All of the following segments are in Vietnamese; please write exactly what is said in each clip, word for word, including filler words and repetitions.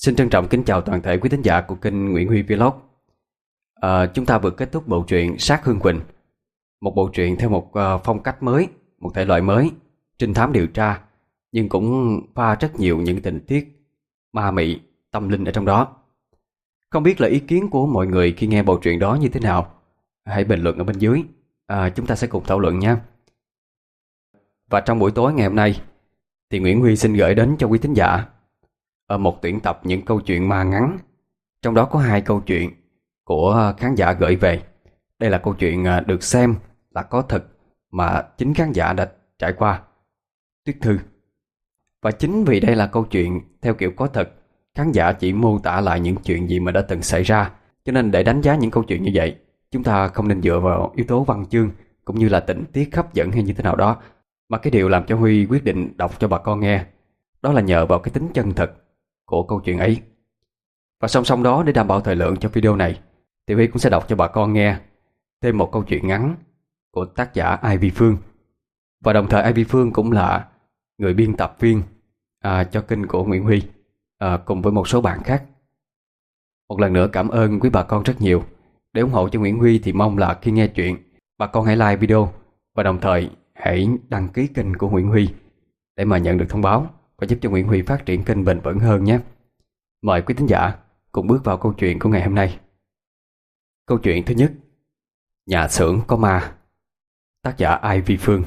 Xin trân trọng kính chào toàn thể quý thính giả của kênh Nguyễn Huy Vlog. à, Chúng ta vừa kết thúc bộ truyện Sát Hương Quỳnh, một bộ truyện theo một uh, phong cách mới, một thể loại mới, trinh thám điều tra, nhưng cũng pha rất nhiều những tình tiết ma mị, tâm linh ở trong đó. Không biết là ý kiến của mọi người khi nghe bộ truyện đó như thế nào? Hãy bình luận ở bên dưới, à, chúng ta sẽ cùng thảo luận nha. Và trong buổi tối ngày hôm nay thì Nguyễn Huy xin gửi đến cho quý thính giả ở một tuyển tập những câu chuyện ma ngắn. Trong đó có hai câu chuyện của khán giả gửi về. Đây là câu chuyện được xem là có thật mà chính khán giả đã trải qua. Tuyết Thư. Và chính vì đây là câu chuyện theo kiểu có thật, khán giả chỉ mô tả lại những chuyện gì mà đã từng xảy ra. Cho nên để đánh giá những câu chuyện như vậy, chúng ta không nên dựa vào yếu tố văn chương cũng như là tình tiết hấp dẫn hay như thế nào đó. Mà cái điều làm cho Huy quyết định đọc cho bà con nghe, đó là nhờ vào cái tính chân thật của câu chuyện ấy. Và song song đó, để đảm bảo thời lượng cho video này, thì Huy cũng sẽ đọc cho bà con nghe thêm một câu chuyện ngắn của tác giả Ivy Phương. Và đồng thời Ivy Phương cũng là người biên tập viên à, cho kênh của Nguyễn Huy, à, cùng với một số bạn khác. Một lần nữa cảm ơn quý bà con rất nhiều. Để ủng hộ cho Nguyễn Huy thì mong là khi nghe chuyện, bà con hãy like video và đồng thời hãy đăng ký kênh của Nguyễn Huy để mà nhận được thông báo và giúp cho Nguyễn Huy phát triển kênh bền vững hơn nhé. Mời quý thính giả cùng bước vào câu chuyện của ngày hôm nay. Câu chuyện thứ nhất: Nhà xưởng có ma. Tác giả Ivy Phương.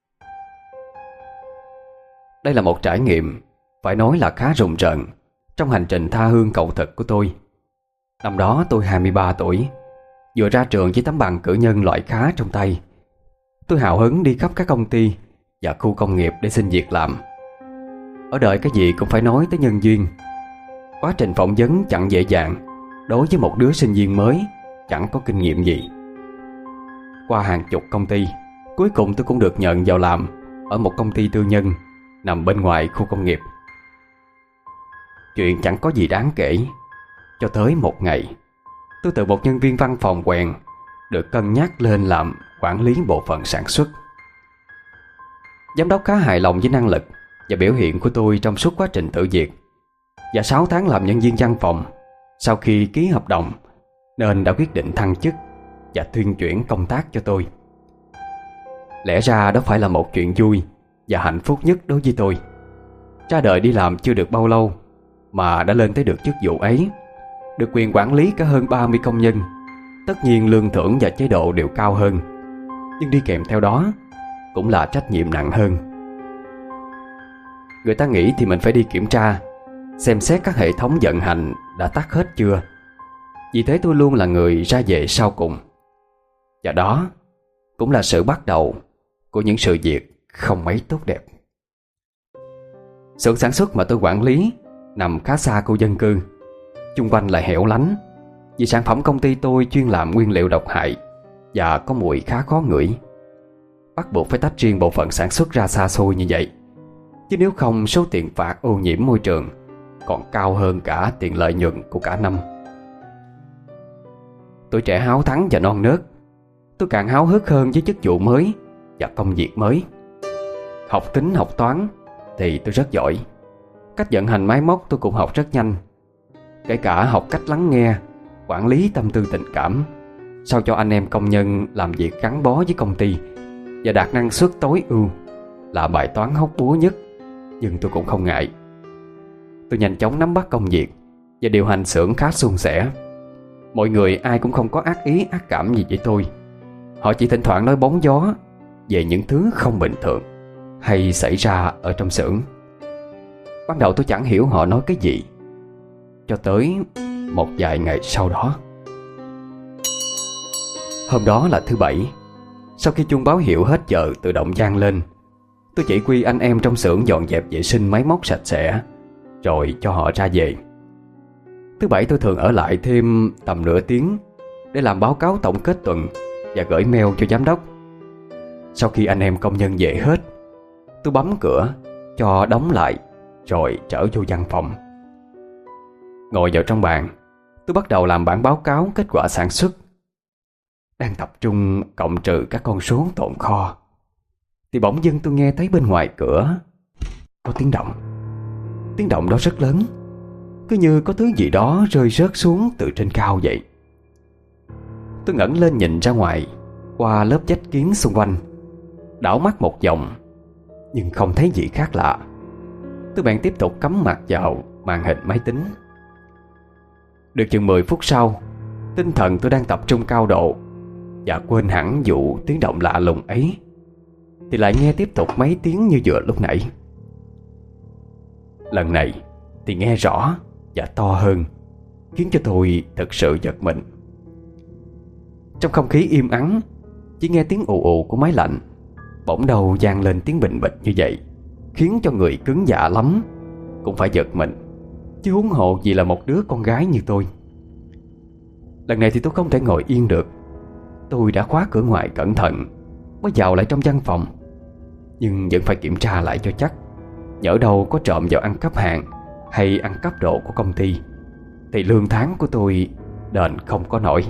Đây là một trải nghiệm phải nói là khá rùng rợn trong hành trình tha hương cầu thực của tôi. Năm đó tôi hai mươi ba tuổi, vừa ra trường với tấm bằng cử nhân loại khá trong tay. Tôi hào hứng đi khắp các công ty và khu công nghiệp để xin việc làm. Ở đời cái gì cũng phải nói tới nhân duyên. Quá trình phỏng vấn chẳng dễ dàng đối với một đứa sinh viên mới chẳng có kinh nghiệm gì. Qua hàng chục công ty, cuối cùng tôi cũng được nhận vào làm ở một công ty tư nhân nằm bên ngoài khu công nghiệp. Chuyện chẳng có gì đáng kể, cho tới một ngày tôi từ một nhân viên văn phòng quèn được cân nhắc lên làm quản lý bộ phận sản xuất. Giám đốc khá hài lòng với năng lực và biểu hiện của tôi trong suốt quá trình thử việc. Và sáu tháng làm nhân viên văn phòng, sau khi ký hợp đồng nên đã quyết định thăng chức và tuyên chuyển công tác cho tôi. Lẽ ra đó phải là một chuyện vui và hạnh phúc nhất đối với tôi. Ra đời đi làm chưa được bao lâu mà đã lên tới được chức vụ ấy, được quyền quản lý cả hơn ba mươi công nhân. Tất nhiên lương thưởng và chế độ đều cao hơn, nhưng đi kèm theo đó cũng là trách nhiệm nặng hơn. Người ta nghĩ thì mình phải đi kiểm tra, xem xét các hệ thống vận hành đã tắt hết chưa. Vì thế tôi luôn là người ra về sau cùng. Và đó cũng là sự bắt đầu của những sự việc không mấy tốt đẹp. Xưởng sản xuất mà tôi quản lý nằm khá xa khu dân cư, chung quanh lại hẻo lánh. Vì sản phẩm công ty tôi chuyên làm nguyên liệu độc hại và có mùi khá khó ngửi, bắt buộc phải tách riêng bộ phận sản xuất ra xa xôi như vậy. Chứ nếu không, số tiền phạt ô nhiễm môi trường còn cao hơn cả tiền lợi nhuận của cả năm. Tuổi trẻ háo thắng và non nớt, tôi càng háo hức hơn với chức vụ mới và công việc mới. Học tính học toán thì tôi rất giỏi. Cách vận hành máy móc tôi cũng học rất nhanh. Kể cả học cách lắng nghe, quản lý tâm tư tình cảm, sao cho anh em công nhân làm việc gắn bó với công ty và đạt năng suất tối ưu là bài toán hóc búa nhất, nhưng tôi cũng không ngại. Tôi nhanh chóng nắm bắt công việc và điều hành xưởng khá suôn sẻ. Mọi người ai cũng không có ác ý ác cảm gì với tôi. Họ chỉ thỉnh thoảng nói bóng gió về những thứ không bình thường hay xảy ra ở trong xưởng. Ban đầu tôi chẳng hiểu họ nói cái gì, cho tới một vài ngày sau đó. Hôm đó là thứ bảy. Sau khi chuông báo hiệu hết giờ tự động vang lên, tôi chỉ huy anh em trong xưởng dọn dẹp vệ sinh máy móc sạch sẽ, rồi cho họ ra về. Thứ bảy tôi thường ở lại thêm tầm nửa tiếng để làm báo cáo tổng kết tuần và gửi mail cho giám đốc. Sau khi anh em công nhân về hết, tôi bấm cửa cho đóng lại rồi trở vô văn phòng. Ngồi vào trong bàn, tôi bắt đầu làm bản báo cáo kết quả sản xuất. Đang tập trung cộng trừ các con số tồn kho thì bỗng dưng tôi nghe thấy bên ngoài cửa có tiếng động. Tiếng động đó rất lớn, cứ như có thứ gì đó rơi rớt xuống từ trên cao vậy. Tôi ngẩng lên nhìn ra ngoài qua lớp vách kiến xung quanh, đảo mắt một vòng nhưng không thấy gì khác lạ. Tôi bèn tiếp tục cắm mặt vào màn hình máy tính. Được chừng mười phút sau, tinh thần tôi đang tập trung cao độ và quên hẳn vụ tiếng động lạ lùng ấy, thì lại nghe tiếp tục mấy tiếng như vừa lúc nãy. Lần này thì nghe rõ và to hơn, khiến cho tôi thực sự giật mình. Trong không khí im ắng, chỉ nghe tiếng ù ù của máy lạnh, bỗng đầu vang lên tiếng bình bịch như vậy, khiến cho người cứng dạ lắm cũng phải giật mình, chứ huống hộ gì là một đứa con gái như tôi. Lần này thì tôi không thể ngồi yên được. Tôi đã khóa cửa ngoài cẩn thận mới vào lại trong văn phòng, nhưng vẫn phải kiểm tra lại cho chắc, nhỡ đâu có trộm vào ăn cắp hàng hay ăn cắp đồ của công ty thì lương tháng của tôi đền không có nổi.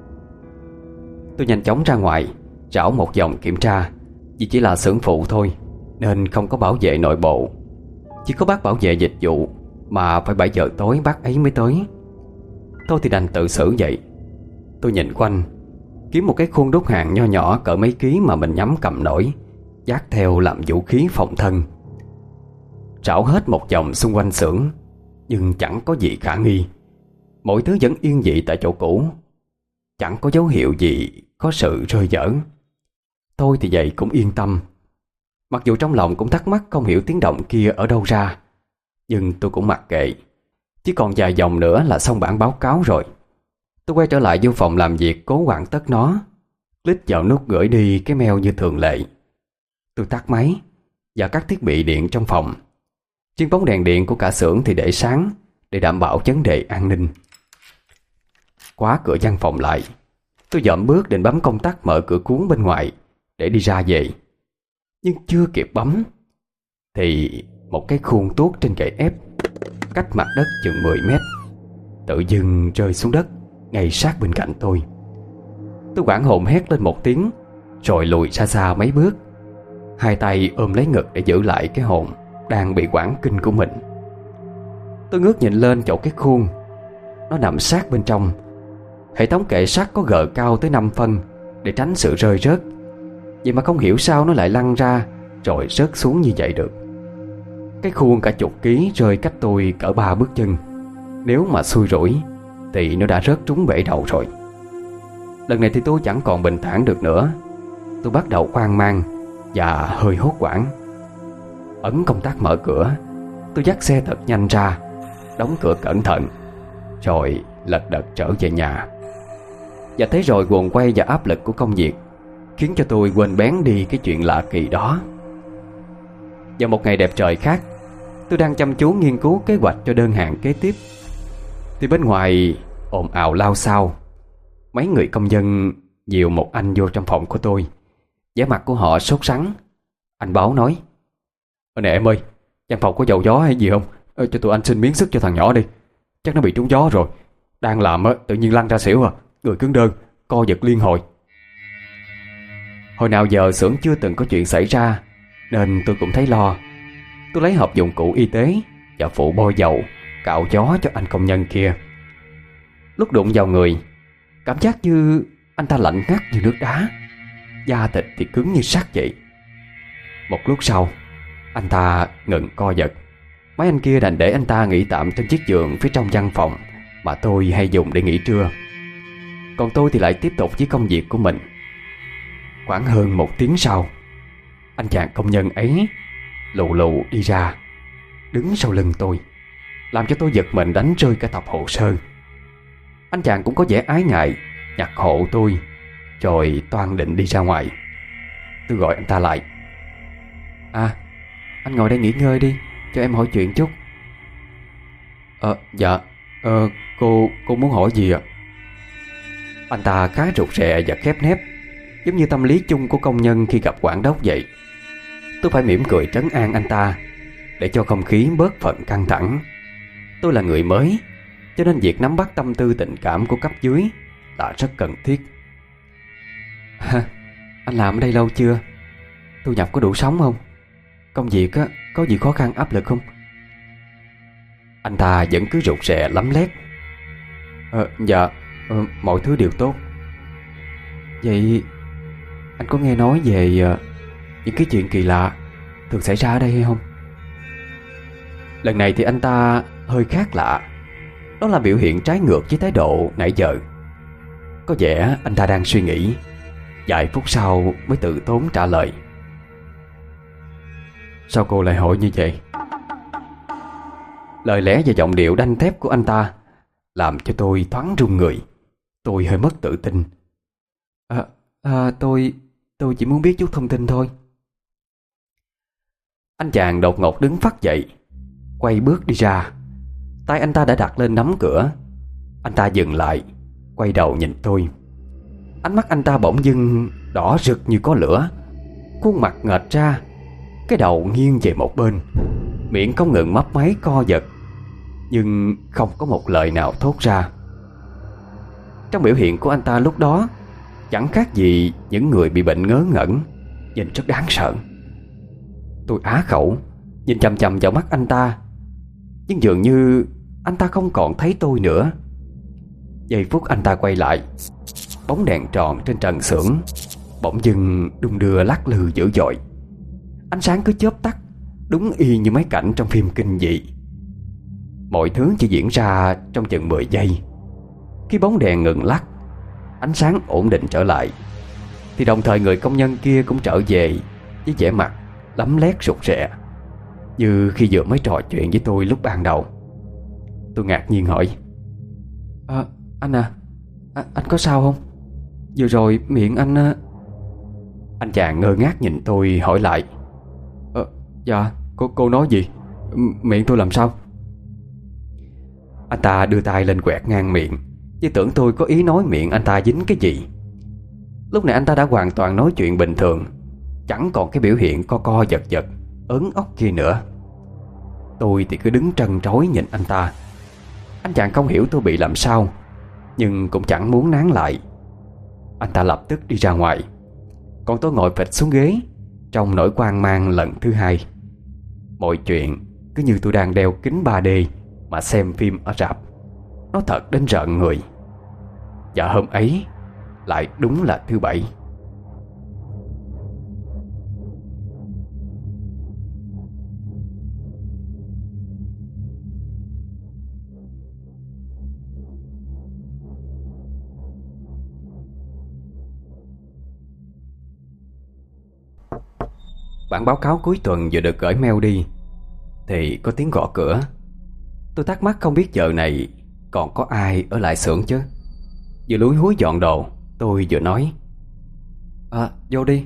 Tôi nhanh chóng ra ngoài rảo một vòng kiểm tra, vì chỉ là xưởng phụ thôi nên không có bảo vệ nội bộ, chỉ có bác bảo vệ dịch vụ mà phải bảy giờ tối bác ấy mới tới. Thôi thì đành tự xử vậy. Tôi nhìn quanh, kiếm một cái khuôn đúc hàng nho nhỏ cỡ mấy ký mà mình nhắm cầm nổi, vác theo làm vũ khí phòng thân. Rảo hết một vòng xung quanh xưởng nhưng chẳng có gì khả nghi. Mọi thứ vẫn yên vị tại chỗ cũ, chẳng có dấu hiệu gì có sự rơi dở. Tôi thì vậy cũng yên tâm, mặc dù trong lòng cũng thắc mắc không hiểu tiếng động kia ở đâu ra. Nhưng tôi cũng mặc kệ, chỉ còn vài dòng nữa là xong bản báo cáo rồi. Tôi quay trở lại vô phòng làm việc cố hoàn tất nó, click vào nút gửi đi cái mail như thường lệ. Tôi tắt máy và các thiết bị điện trong phòng. Riêng bóng đèn điện của cả xưởng thì để sáng để đảm bảo vấn đề an ninh. Khóa cửa văn phòng lại, tôi dậm bước định bấm công tắc mở cửa cuốn bên ngoài để đi ra về. Nhưng chưa kịp bấm thì một cái khuôn tuốt trên gậy ép cách mặt đất chừng mười mét tự dưng rơi xuống đất ngay sát bên cạnh tôi. Tôi hoảng hồn hét lên một tiếng rồi lùi xa xa mấy bước, hai tay ôm lấy ngực để giữ lại cái hồn đang bị hoảng kinh của mình. Tôi ngước nhìn lên chỗ cái khuôn, nó nằm sát bên trong. Hệ thống kệ sắt có gờ cao tới năm phân để tránh sự rơi rớt, vậy mà không hiểu sao nó lại lăn ra rồi rớt xuống như vậy được. Cái khuôn cả chục ký rơi cách tôi cỡ ba bước chân. Nếu mà xui rủi thì nó đã rớt trúng bể đầu rồi. Lần này thì tôi chẳng còn bình thản được nữa. Tôi bắt đầu hoang mang và hơi hốt hoảng. Ấn công tắc mở cửa, tôi dắt xe thật nhanh ra, đóng cửa cẩn thận, rồi lật đật trở về nhà. Và thế rồi guồng quay và áp lực của công việc khiến cho tôi quên bén đi cái chuyện lạ kỳ đó. Vào một ngày đẹp trời khác, tôi đang chăm chú nghiên cứu kế hoạch cho đơn hàng kế tiếp, thì bên ngoài ồn ào lao xao. Mấy người công nhân dìu một anh vô trong phòng của tôi. Vẻ mặt của họ sốt sắng. Anh báo nói: "Nè em ơi, văn phòng có dầu gió hay gì không? Ờ, cho tụi anh xin miếng sức cho thằng nhỏ đi. Chắc nó bị trúng gió rồi. Đang làm á, tự nhiên lăn ra xỉu à. Người cứng đơ, co giật liên hồi." Hồi nào giờ xưởng chưa từng có chuyện xảy ra nên tôi cũng thấy lo. Tôi lấy hộp dụng cụ y tế và phụ bôi dầu cạo gió cho anh công nhân kia. Lúc đụng vào người, cảm giác như anh ta lạnh ngắt như nước đá, da thịt thì cứng như sắt vậy. Một lúc sau, anh ta ngừng co giật. Mấy anh kia đành để anh ta nghỉ tạm trên chiếc giường phía trong văn phòng mà tôi hay dùng để nghỉ trưa. Còn tôi thì lại tiếp tục với công việc của mình. Khoảng hơn một tiếng sau, anh chàng công nhân ấy lù lù đi ra, đứng sau lưng tôi, làm cho tôi giật mình đánh rơi cả tập hồ sơ. Anh chàng cũng có vẻ ái ngại, nhặt hộ tôi rồi toan định đi ra ngoài. Tôi gọi anh ta lại: "À, anh ngồi đây nghỉ ngơi đi, cho em hỏi chuyện chút." Ờ, dạ, ờ, cô, cô muốn hỏi gì ạ? Anh ta khá rụt rè và khép nép, giống như tâm lý chung của công nhân khi gặp quản đốc vậy. Tôi phải mỉm cười trấn an anh ta để cho không khí bớt phần căng thẳng. Tôi là người mới, cho nên việc nắm bắt tâm tư tình cảm của cấp dưới là rất cần thiết. "Hả? Anh làm ở đây lâu chưa? Thu nhập có đủ sống không? Công việc á, có gì khó khăn áp lực không?" Anh ta vẫn cứ rụt rè lấm lét. Ờ, dạ, ờ, mọi thứ đều tốt. Vậy anh có nghe nói về uh, những cái chuyện kỳ lạ thường xảy ra ở đây hay không? Lần này thì anh ta hơi khác lạ. Đó là biểu hiện trái ngược với thái độ nãy giờ. Có vẻ anh ta đang suy nghĩ. Vài phút sau mới tự tốn trả lời. Sao cô lại hỏi như vậy? Lời lẽ và giọng điệu đanh thép của anh ta làm cho tôi thoáng run người. Tôi hơi mất tự tin. À, à, tôi Tôi chỉ muốn biết chút thông tin thôi. Anh chàng đột ngột đứng phắt dậy, quay bước đi ra. Tay anh ta đã đặt lên nắm cửa. Anh ta dừng lại, quay đầu nhìn tôi. Ánh mắt anh ta bỗng dưng đỏ rực như có lửa. Khuôn mặt nghệch ra, cái đầu nghiêng về một bên, miệng không ngừng mấp máy co giật, nhưng không có một lời nào thốt ra. Trong biểu hiện của anh ta lúc đó chẳng khác gì những người bị bệnh ngớ ngẩn, nhìn rất đáng sợ. Tôi á khẩu nhìn chằm chằm vào mắt anh ta, nhưng dường như anh ta không còn thấy tôi nữa. Giây phút anh ta quay lại, bóng đèn tròn trên trần xưởng bỗng dưng đung đưa lắc lư dữ dội. Ánh sáng cứ chớp tắt, đúng y như mấy cảnh trong phim kinh dị. Mọi thứ chỉ diễn ra trong chừng mười giây. Khi bóng đèn ngừng lắc, ánh sáng ổn định trở lại, thì đồng thời người công nhân kia cũng trở về với vẻ mặt lấm lét rụt rè, như khi vừa mới trò chuyện với tôi lúc ban đầu. Tôi ngạc nhiên hỏi: à, Anh à, à Anh có sao không? Vừa rồi miệng anh... Anh chàng ngơ ngác nhìn tôi hỏi lại: à, Dạ, cô, cô nói gì? M- miệng tôi làm sao? Anh ta đưa tay lên quẹt ngang miệng, như tưởng tôi có ý nói miệng anh ta dính cái gì. Lúc này anh ta đã hoàn toàn nói chuyện bình thường, chẳng còn cái biểu hiện co co giật giật, ớn ốc kia nữa. Tôi thì cứ đứng trân trối nhìn anh ta. Anh chàng không hiểu tôi bị làm sao, nhưng cũng chẳng muốn nán lại. Anh ta lập tức đi ra ngoài, còn tôi ngồi phịch xuống ghế trong nỗi hoang mang lần thứ hai. Mọi chuyện cứ như tôi đang đeo kính ba D mà xem phim ở rạp. Nó thật đến rợn người. Và hôm ấy lại đúng là thứ bảy. Bản báo cáo cuối tuần vừa được gửi mail đi thì có tiếng gõ cửa. Tôi thắc mắc không biết giờ này còn có ai ở lại xưởng chứ. Vừa lúi húi dọn đồ, tôi vừa nói: À, vô đi.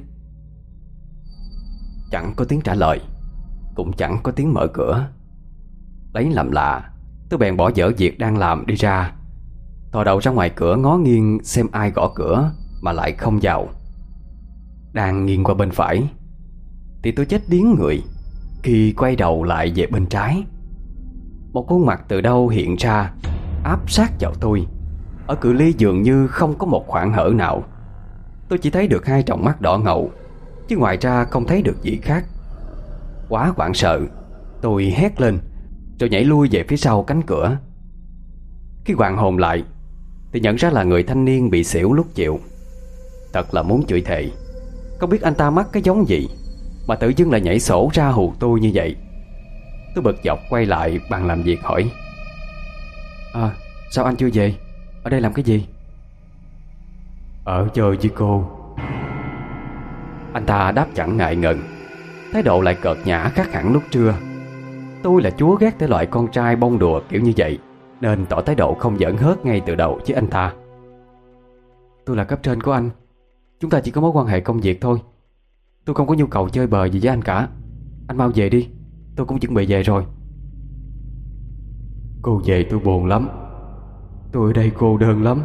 Chẳng có tiếng trả lời, cũng chẳng có tiếng mở cửa. Lấy làm lạ, tôi bèn bỏ dở việc đang làm đi ra, thò đầu ra ngoài cửa ngó nghiêng xem ai gõ cửa mà lại không vào. Đang nghiêng qua bên phải thì tôi chết điếng người khi quay đầu lại về bên trái. Một khuôn mặt từ đâu hiện ra, áp sát vào tôi, ở cự ly dường như không có một khoảng hở nào. Tôi chỉ thấy được hai tròng mắt đỏ ngầu, chứ ngoài ra không thấy được gì khác. Quá hoảng sợ, tôi hét lên rồi nhảy lui về phía sau cánh cửa. Khi hoàn hồn lại thì nhận ra là người thanh niên bị xỉu lúc chiều. Thật là muốn chửi thề. Không biết anh ta mắc cái giống gì mà tự dưng lại nhảy sổ ra hù tôi như vậy. Tôi bực dọc quay lại bàn làm việc hỏi: À, sao anh chưa về? Ở đây làm cái gì? Ở chơi với cô. Anh ta đáp chẳng ngại ngần, thái độ lại cợt nhã khác hẳn lúc trưa. Tôi là chúa ghét thể loại con trai bông đùa kiểu như vậy, nên tỏ thái độ không giỡn hớt ngay từ đầu với anh ta. Tôi là cấp trên của anh, chúng ta chỉ có mối quan hệ công việc thôi. Tôi không có nhu cầu chơi bời gì với anh cả. Anh mau về đi, tôi cũng chuẩn bị về rồi. Cô về tôi buồn lắm. Tôi ở đây cô đơn lắm.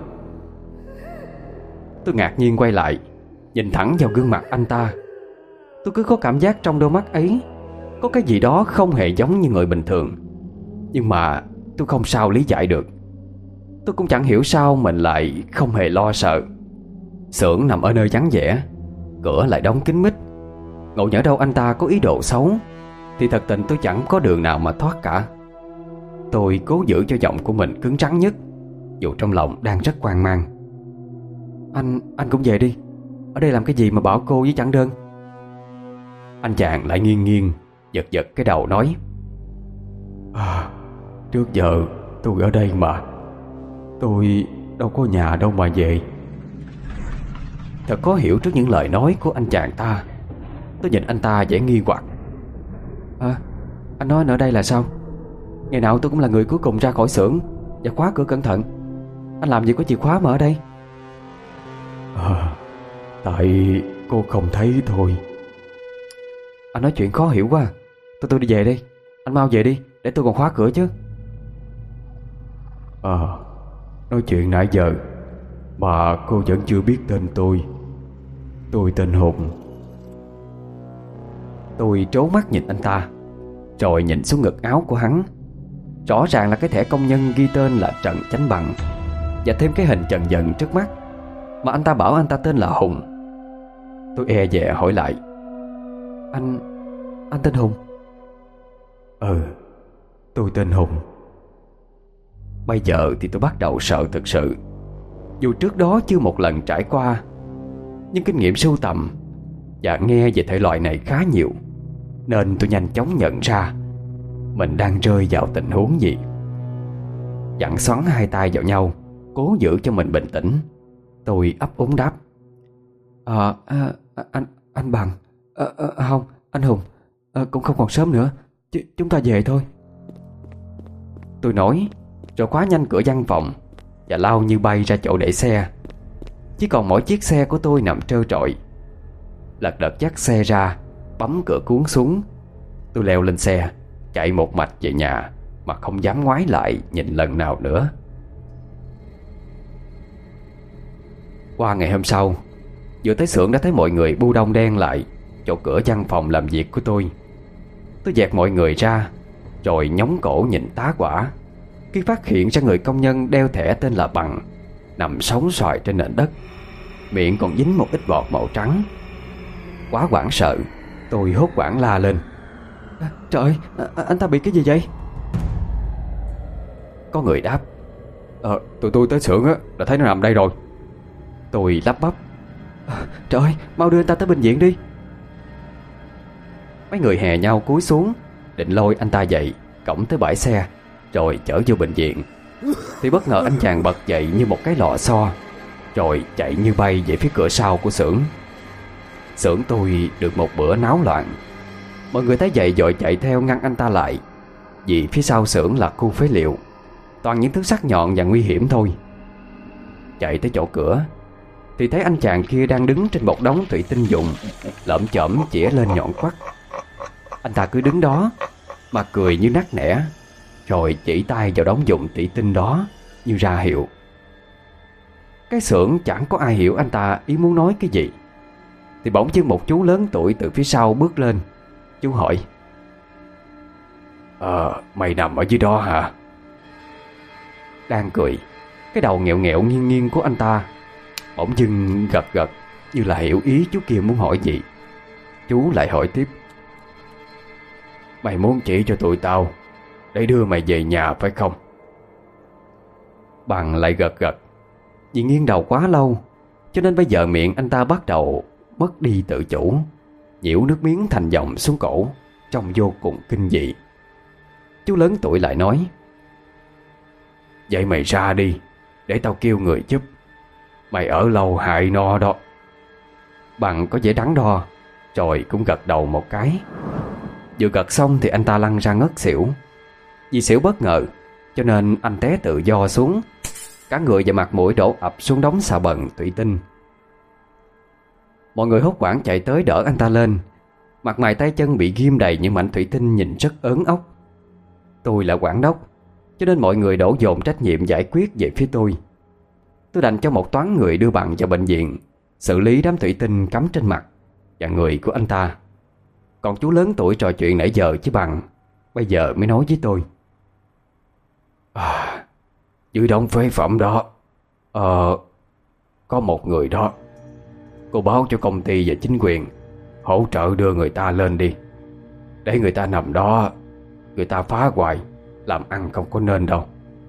Tôi ngạc nhiên quay lại, nhìn thẳng vào gương mặt anh ta. Tôi cứ có cảm giác trong đôi mắt ấy có cái gì đó không hề giống như người bình thường. Nhưng mà tôi không sao lý giải được. Tôi cũng chẳng hiểu sao mình lại không hề lo sợ. Xưởng nằm ở nơi vắng vẻ, cửa lại đóng kín mít. Ngộ nhỡ đâu anh ta có ý đồ xấu thì thật tình tôi chẳng có đường nào mà thoát cả. Tôi cố giữ cho giọng của mình cứng rắn nhất, dù trong lòng đang rất hoang mang. Anh, anh cũng về đi. Ở đây làm cái gì mà bỏ cô với Chẳng Đơn? Anh chàng lại nghiêng nghiêng, giật giật cái đầu nói: à, trước giờ tôi ở đây mà. Tôi đâu có nhà đâu mà về. Thật khó hiểu trước những lời nói của anh chàng ta. Tôi nhìn anh ta vẻ nghi hoặc. À, anh nói anh ở đây là sao? Ngày nào tôi cũng là người cuối cùng ra khỏi xưởng và khóa cửa cẩn thận. Anh làm gì có chìa khóa mà ở đây? À, tại cô không thấy thôi. Anh nói chuyện khó hiểu quá. Tôi tôi đi về đi. Anh mau về đi, để tôi còn khóa cửa chứ. À, nói chuyện nãy giờ mà cô vẫn chưa biết tên tôi. Tôi tên Hùng. Tôi trố mắt nhìn anh ta, rồi nhìn xuống ngực áo của hắn. Rõ ràng là cái thẻ công nhân ghi tên là Trần Chánh Bằng, và thêm cái hình Trần Dần trước mắt. Mà anh ta bảo anh ta tên là Hùng. Tôi e dè hỏi lại: Anh... anh tên Hùng? Ừ, tôi tên Hùng. Bây giờ thì tôi bắt đầu sợ thực sự. Dù trước đó chưa một lần trải qua, nhưng kinh nghiệm sưu tầm và nghe về thể loại này khá nhiều, nên tôi nhanh chóng nhận ra mình đang rơi vào tình huống gì. Dặn xoắn hai tay vào nhau, cố giữ cho mình bình tĩnh, tôi ấp úng đáp: à, à, anh anh Bằng à, à, không, anh Hùng à, cũng không còn sớm nữa, Ch chúng ta về thôi. Tôi nói, rồi khóa nhanh cửa văn phòng và lao như bay ra chỗ để xe. Chỉ còn mỗi chiếc xe của tôi nằm trơ trọi. Lật đật dắt xe ra, bấm cửa cuốn xuống. Tôi leo lên xe, chạy một mạch về nhà mà không dám ngoái lại nhìn lần nào nữa. Qua ngày hôm sau, vừa tới xưởng đã thấy mọi người bu đông đen lại chỗ cửa văn phòng làm việc của tôi. Tôi dẹt mọi người ra, rồi nhóng cổ nhìn tá hỏa khi phát hiện ra người công nhân đeo thẻ tên là Bằng nằm sóng xoài trên nền đất, miệng còn dính một ít bọt màu trắng. Quá hoảng sợ, tôi hốt hoảng la lên: à, trời ơi, à, anh ta bị cái gì vậy? Có người đáp: Ờ, tụi tôi tới xưởng á, đã thấy nó nằm đây rồi. Tôi lắp bắp: à, trời ơi, mau đưa anh ta tới bệnh viện đi. Mấy người hè nhau cúi xuống định lôi anh ta dậy, cõng tới bãi xe, rồi chở vô bệnh viện. Thì bất ngờ anh chàng bật dậy như một cái lò xo, rồi chạy như bay về phía cửa sau của xưởng. Xưởng tôi được một bữa náo loạn. Mọi người thấy vậy vội chạy theo ngăn anh ta lại, vì phía sau xưởng là khu phế liệu, toàn những thứ sắc nhọn và nguy hiểm thôi. Chạy tới chỗ cửa thì thấy anh chàng kia đang đứng trên một đống thủy tinh vụn, lởm chởm chĩa lên nhọn quắt. Anh ta cứ đứng đó mà cười như nắc nẻ, rồi chỉ tay vào đống vụn thủy tinh đó như ra hiệu. Cái xưởng chẳng có ai hiểu anh ta ý muốn nói cái gì. Thì bỗng dưng một chú lớn tuổi từ phía sau bước lên. Chú hỏi: Ờ, mày nằm ở dưới đó hả? Đang cười, cái đầu nghẹo nghẹo nghiêng nghiêng của anh ta bỗng dưng gật gật, như là hiểu ý chú kia muốn hỏi gì. Chú lại hỏi tiếp: Mày muốn chỉ cho tụi tao để đưa mày về nhà phải không? Bằng lại gật gật. Vì nghiêng đầu quá lâu, cho nên bây giờ miệng anh ta bắt đầu mất đi tự chủ, nhiễu nước miếng thành dòng xuống cổ, trông vô cùng kinh dị. Chú lớn tuổi lại nói: Vậy mày ra đi, để tao kêu người giúp. Mày ở lâu hại no đó. Bằng có vẻ đắn đo, rồi cũng gật đầu một cái. Vừa gật xong thì anh ta lăn ra ngất xỉu. Vì xỉu bất ngờ, cho nên anh té tự do xuống, cả người và mặt mũi đổ ập xuống đống xà bần thủy tinh. Mọi người hốt hoảng chạy tới đỡ anh ta lên. Mặt mày tay chân bị ghim đầy những mảnh thủy tinh nhìn rất ớn ốc. Tôi là quản đốc, cho nên mọi người đổ dồn trách nhiệm giải quyết về phía tôi. Tôi đành cho một toán người đưa Bằng vào bệnh viện, xử lý đám thủy tinh cắm trên mặt và người của anh ta. Còn chú lớn tuổi trò chuyện nãy giờ với Bằng bây giờ mới nói với tôi: À, dưới đống phế phẩm đó, Ờ, có một người đó. Cô báo cho công ty và chính quyền hỗ trợ đưa người ta lên đi. Để người ta nằm đó, người ta phá hoài, làm ăn không có nên đâu.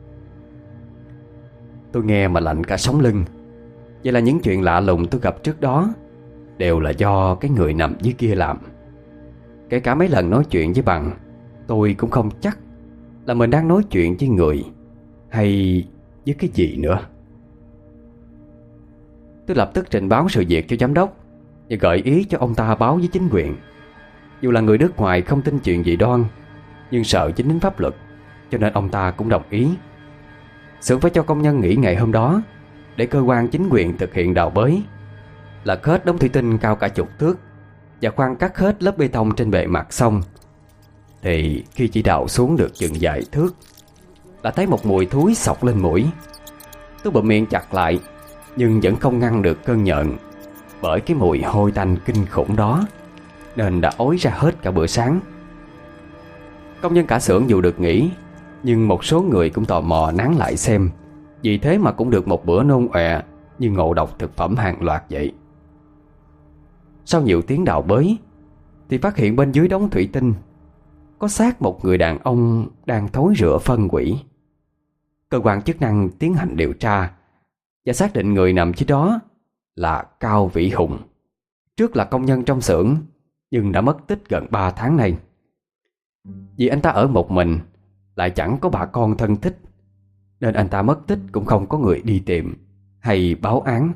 Tôi nghe mà lạnh cả sống lưng. Vậy là những chuyện lạ lùng tôi gặp trước đó đều là do cái người nằm dưới kia làm. Kể cả mấy lần nói chuyện với Bằng, tôi cũng không chắc là mình đang nói chuyện với người hay với cái gì nữa. Tôi lập tức trình báo sự việc cho giám đốc và gợi ý cho ông ta báo với chính quyền. Dù là người nước ngoài không tin chuyện dị đoan, nhưng sợ dính đến pháp luật, cho nên ông ta cũng đồng ý. Xưởng phải cho công nhân nghỉ ngày hôm đó để cơ quan chính quyền thực hiện đào bới, là khết đống thủy tinh cao cả chục thước và khoan cắt hết lớp bê tông trên bề mặt sông. Thì khi chỉ đào xuống được chừng vài thước là thấy một mùi thúi xộc lên mũi. Tôi bụm miệng chặt lại, nhưng vẫn không ngăn được cơn nhợn bởi cái mùi hôi tanh kinh khủng đó, nên đã ói ra hết cả bữa sáng. Công nhân cả xưởng dù được nghỉ, nhưng một số người cũng tò mò nán lại xem. Vì thế mà cũng được một bữa nôn ọe như ngộ độc thực phẩm hàng loạt vậy. Sau nhiều tiếng đào bới thì phát hiện bên dưới đống thủy tinh có xác một người đàn ông đang thối rữa phân hủy. Cơ quan chức năng tiến hành điều tra và xác định người nằm dưới đó là Cao Vĩ Hùng. Trước là công nhân trong xưởng, nhưng đã mất tích gần ba tháng nay. Vì anh ta ở một mình, lại chẳng có bà con thân thích, nên anh ta mất tích cũng không có người đi tìm hay báo án.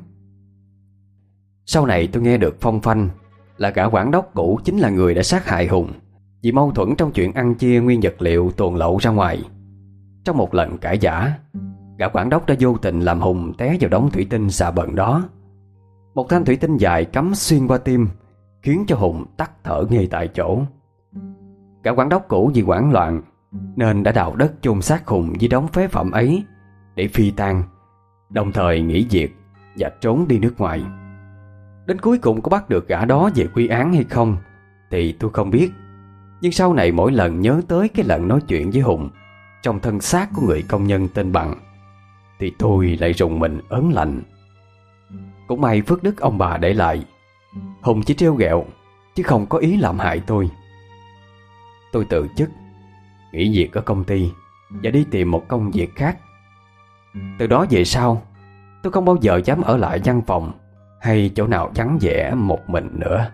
Sau này tôi nghe được phong phanh là gã quản đốc cũ chính là người đã sát hại Hùng, vì mâu thuẫn trong chuyện ăn chia nguyên vật liệu tuồn lậu ra ngoài. Trong một lần cãi vã, gã quản đốc đã vô tình làm Hùng té vào đống thủy tinh xà bần đó. Một thanh thủy tinh dài cắm xuyên qua tim, khiến cho Hùng tắt thở ngay tại chỗ. Gã quản đốc cũ vì hoảng loạn nên đã đào đất chôn xác Hùng dưới đống phế phẩm ấy để phi tang, đồng thời nghỉ việc và trốn đi nước ngoài. Đến cuối cùng có bắt được gã đó về quy án hay không thì tôi không biết. Nhưng sau này mỗi lần nhớ tới cái lần nói chuyện với Hùng trong thân xác của người công nhân tên Bằng thì tôi lại rùng mình ớn lạnh. Cũng may phước đức ông bà để lại, Hùng chỉ trêu ghẹo chứ không có ý làm hại tôi. Tôi từ chức, nghỉ việc ở công ty và đi tìm một công việc khác. Từ đó về sau, tôi không bao giờ dám ở lại văn phòng hay chỗ nào vắng vẻ một mình nữa.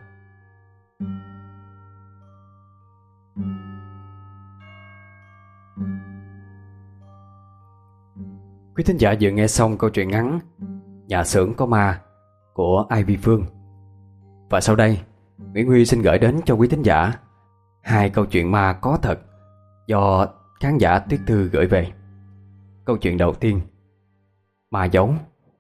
Quý thính giả vừa nghe xong câu chuyện ngắn Nhà xưởng có ma của Ivy Phương. Và sau đây, Nguyễn Huy xin gửi đến cho quý thính giả hai câu chuyện ma có thật do khán giả Tuyết Thư gửi về. Câu chuyện đầu tiên, Ma Dấu.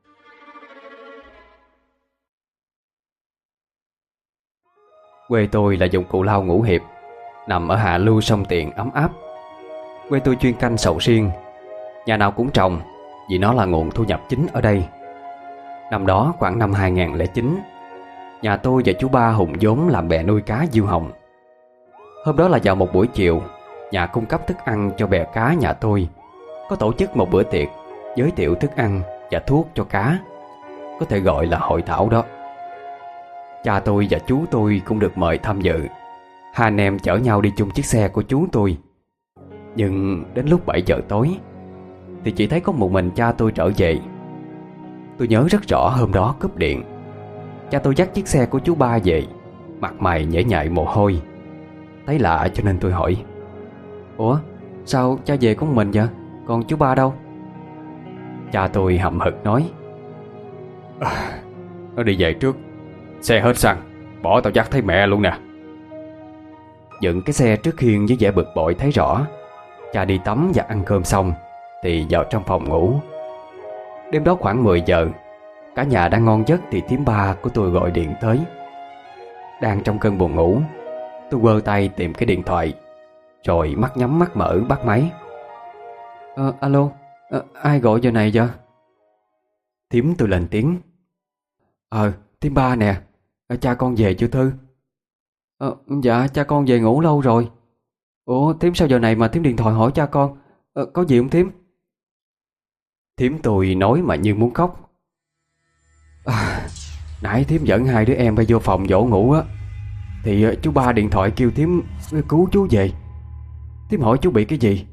Quê tôi là vùng Cù Lao Ngũ Hiệp, nằm ở hạ lưu sông Tiền ấm áp. Quê tôi chuyên canh sầu riêng, nhà nào cũng trồng vì nó là nguồn thu nhập chính ở đây. Năm đó khoảng năm hai không không chín, nhà tôi và chú ba hùng vốn làm bè nuôi cá diêu hồng. Hôm đó là vào một buổi chiều, nhà cung cấp thức ăn cho bè cá nhà tôi có tổ chức một bữa tiệc giới thiệu thức ăn và thuốc cho cá, có thể gọi là hội thảo đó. Cha tôi và chú tôi cũng được mời tham dự. Hai anh em chở nhau đi chung chiếc xe của chú tôi. Nhưng đến lúc bảy giờ tối thì chỉ thấy có một mình cha tôi trở về. Tôi nhớ rất rõ hôm đó cúp điện, cha tôi dắt chiếc xe của chú ba về, mặt mày nhễ nhại mồ hôi. Thấy lạ cho nên tôi hỏi: "Ủa, sao cha về có một mình vậy? Còn chú ba đâu?" Cha tôi hậm hực nói: à, "Nó đi về trước, xe hết xăng, bỏ tao dắt thấy mẹ luôn nè." Dựng cái xe trước hiên với vẻ bực bội thấy rõ. Cha đi tắm và ăn cơm xong thì vào trong phòng ngủ. Đêm đó khoảng mười giờ, cả nhà đang ngon giấc thì thím ba của tôi gọi điện tới. Đang trong cơn buồn ngủ, tôi quơ tay tìm cái điện thoại, rồi mắt nhắm mắt mở bắt máy. Ờ, alo, ờ, ai gọi giờ này vậy? Thím tôi lên tiếng. Ờ, thím ba nè, cha con về chưa Thư? Ờ, dạ cha con về ngủ lâu rồi. Ủa thím sao giờ này mà thím điện thoại hỏi cha con? Ờ, có gì không thím? Thím tôi nói mà như muốn khóc. À, nãy thím dẫn hai đứa em bay vô phòng dỗ ngủ á, thì chú ba điện thoại kêu thím cứu chú về. Thím hỏi chú bị cái gì,